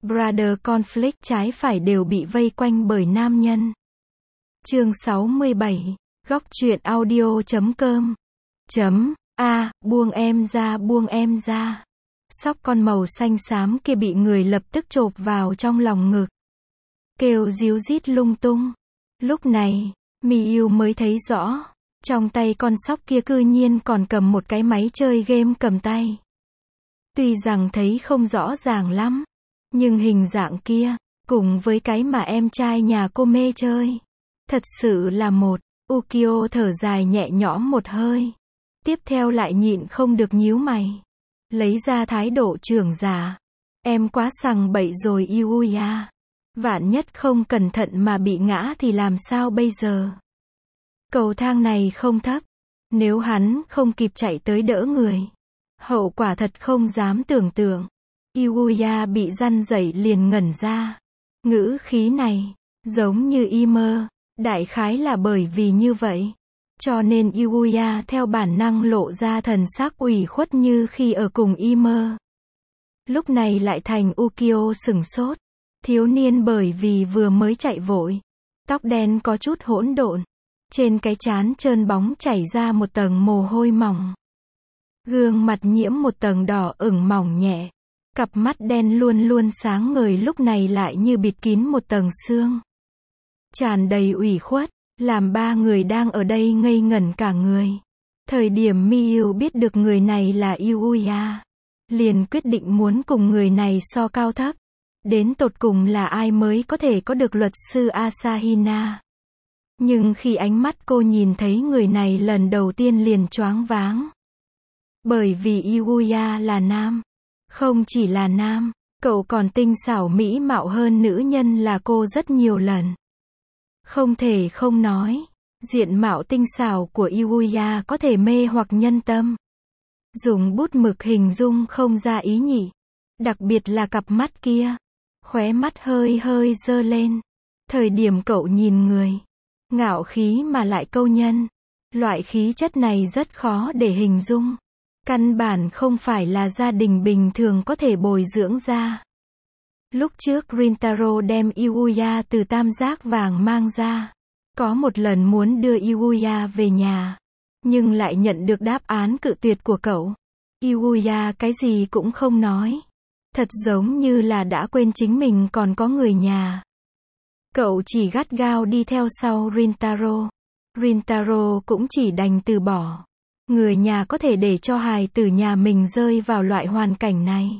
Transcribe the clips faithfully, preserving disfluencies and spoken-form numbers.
Brother conflict trái phải đều bị vây quanh bởi nam nhân. Chương sáu mươi bảy, góc truyện audio chấm com. Chấm, a, buông em ra buông em ra. Sóc con màu xanh xám kia bị người lập tức chộp vào trong lòng ngực. Kêu ríu rít lung tung. Lúc này, Miyu mới thấy rõ, trong tay con sóc kia cư nhiên còn cầm một cái máy chơi game cầm tay. Tuy rằng thấy không rõ ràng lắm, nhưng hình dạng kia, cùng với cái mà em trai nhà cô mê chơi, thật sự là một. Ukyo thở dài nhẹ nhõm một hơi. Tiếp theo lại nhịn không được nhíu mày. Lấy ra thái độ trưởng giả. Em quá sằng bậy rồi Yuya. Vạn nhất không cẩn thận mà bị ngã thì làm sao bây giờ? Cầu thang này không thấp. Nếu hắn không kịp chạy tới đỡ người, hậu quả thật không dám tưởng tượng. Yuya bị răn rẩy liền ngẩn ra. Ngữ khí này, giống như y mơ. Đại khái là bởi vì như vậy, cho nên Yuya theo bản năng lộ ra thần sắc ủy khuất như khi ở cùng y mơ. Lúc này lại thành Ukyo sửng sốt. Thiếu niên bởi vì vừa mới chạy vội, tóc đen có chút hỗn độn, trên cái trán trơn bóng chảy ra một tầng mồ hôi mỏng. Gương mặt nhiễm một tầng đỏ ửng mỏng nhẹ, cặp mắt đen luôn luôn sáng ngời lúc này lại như bịt kín một tầng sương. Tràn đầy ủy khuất, làm ba người đang ở đây ngây ngẩn cả người. Thời điểm Miyu biết được người này là Yuya, liền quyết định muốn cùng người này so cao thấp. Đến tột cùng là ai mới có thể có được luật sư Asahina. Nhưng khi ánh mắt cô nhìn thấy người này lần đầu tiên liền choáng váng. Bởi vì Yuya là nam. Không chỉ là nam, cậu còn tinh xảo mỹ mạo hơn nữ nhân là cô rất nhiều lần. Không thể không nói, diện mạo tinh xảo của Yuya có thể mê hoặc nhân tâm. Dùng bút mực hình dung không ra ý nhỉ. Đặc biệt là cặp mắt kia. Khóe mắt hơi hơi dơ lên. Thời điểm cậu nhìn người, ngạo khí mà lại câu nhân. Loại khí chất này rất khó để hình dung. Căn bản không phải là gia đình bình thường có thể bồi dưỡng ra. Lúc trước Rintaro đem Yuya từ tam giác vàng mang ra. Có một lần muốn đưa Yuya về nhà. Nhưng lại nhận được đáp án cự tuyệt của cậu. Yuya cái gì cũng không nói. Thật giống như là đã quên chính mình còn có người nhà. Cậu chỉ gắt gao đi theo sau Rintaro. Rintaro cũng chỉ đành từ bỏ. Người nhà có thể để cho hài tử nhà mình rơi vào loại hoàn cảnh này.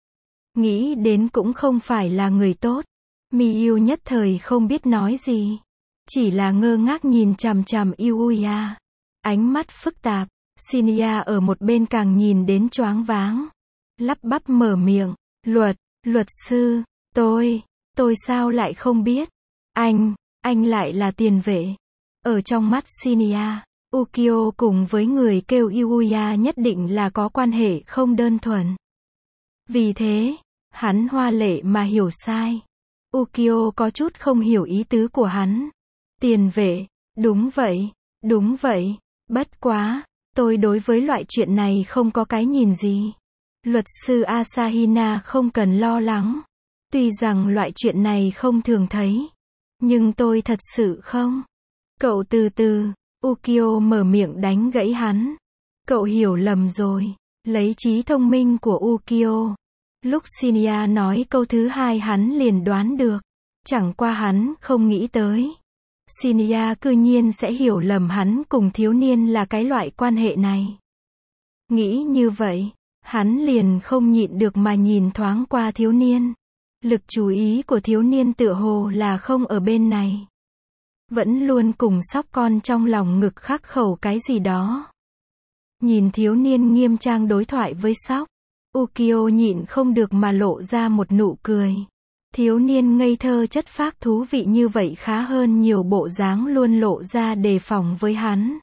Nghĩ đến cũng không phải là người tốt. Miyu nhất thời không biết nói gì. Chỉ là ngơ ngác nhìn chằm chằm Yuya. Ánh mắt phức tạp. Shinya ở một bên càng nhìn đến choáng váng. Lắp bắp mở miệng. Luật, luật sư, tôi, tôi sao lại không biết. Anh, anh lại là tiền vệ. Ở trong mắt Shinya, Ukyo cùng với người kêu Yuya nhất định là có quan hệ không đơn thuần. Vì thế, hắn hoa lệ mà hiểu sai. Ukyo có chút không hiểu ý tứ của hắn. Tiền vệ, đúng vậy, đúng vậy, bất quá, tôi đối với loại chuyện này không có cái nhìn gì. Luật sư Asahina không cần lo lắng. Tuy rằng loại chuyện này không thường thấy. Nhưng tôi thật sự không. Cậu từ từ, Ukyo mở miệng đánh gãy hắn. Cậu hiểu lầm rồi. Lấy trí thông minh của Ukyo. Lúc Shinya nói câu thứ hai hắn liền đoán được. Chẳng qua hắn không nghĩ tới. Shinya cư nhiên sẽ hiểu lầm hắn cùng thiếu niên là cái loại quan hệ này. Nghĩ như vậy. Hắn liền không nhịn được mà nhìn thoáng qua thiếu niên. Lực chú ý của thiếu niên tựa hồ là không ở bên này. Vẫn luôn cùng sóc con trong lòng ngực khắc khẩu cái gì đó. Nhìn thiếu niên nghiêm trang đối thoại với sóc. Ukyo nhịn không được mà lộ ra một nụ cười. Thiếu niên ngây thơ chất phác thú vị như vậy khá hơn nhiều bộ dáng luôn lộ ra đề phòng với hắn.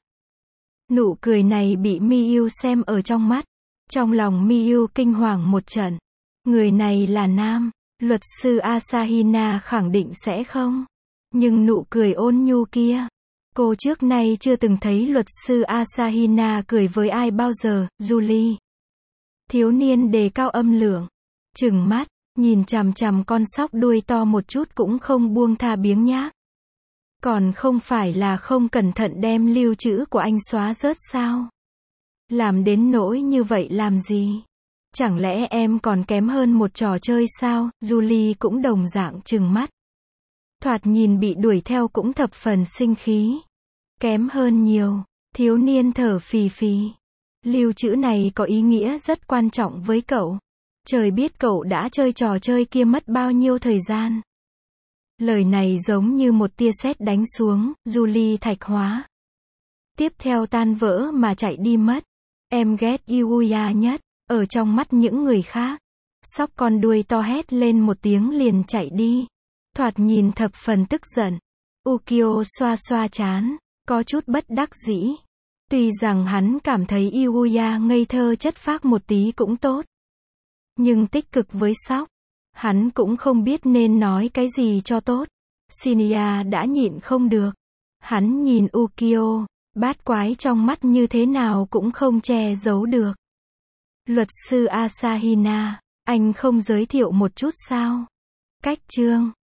Nụ cười này bị Miyu xem ở trong mắt. Trong lòng Miyu kinh hoàng một trận. Người này là nam, luật sư Asahina khẳng định sẽ không. Nhưng nụ cười ôn nhu kia, cô trước nay chưa từng thấy luật sư Asahina cười với ai bao giờ. Julie. Thiếu niên đề cao âm lượng, trừng mắt, Nhìn chằm chằm con sóc đuôi to một chút cũng không buông tha biếng nhác. Còn không phải là không cẩn thận đem lưu trữ của anh xóa rớt sao? Làm đến nỗi như vậy làm gì? Chẳng lẽ em còn kém hơn một trò chơi sao? Julie cũng đồng dạng trừng mắt. Thoạt nhìn bị đuổi theo cũng thập phần sinh khí. Kém hơn nhiều. Thiếu niên thở phì phì. Lưu trữ này có ý nghĩa rất quan trọng với cậu. Trời biết cậu đã chơi trò chơi kia mất bao nhiêu thời gian. Lời này giống như một tia sét đánh xuống, Julie thạch hóa. Tiếp theo tan vỡ mà chạy đi mất. Em ghét Yuya nhất, ở trong mắt những người khác. Sóc con đuôi to hét lên một tiếng liền chạy đi. Thoạt nhìn thập phần tức giận. Ukyo xoa xoa trán, có chút bất đắc dĩ. Tuy rằng hắn cảm thấy Yuya ngây thơ chất phác một tí cũng tốt. Nhưng tích cực với Sóc, hắn cũng không biết nên nói cái gì cho tốt. Shinya đã nhịn không được. Hắn nhìn Ukyo, bát quái trong mắt như thế nào cũng không che giấu được. Luật sư Asahina, anh không giới thiệu một chút sao? Cách chương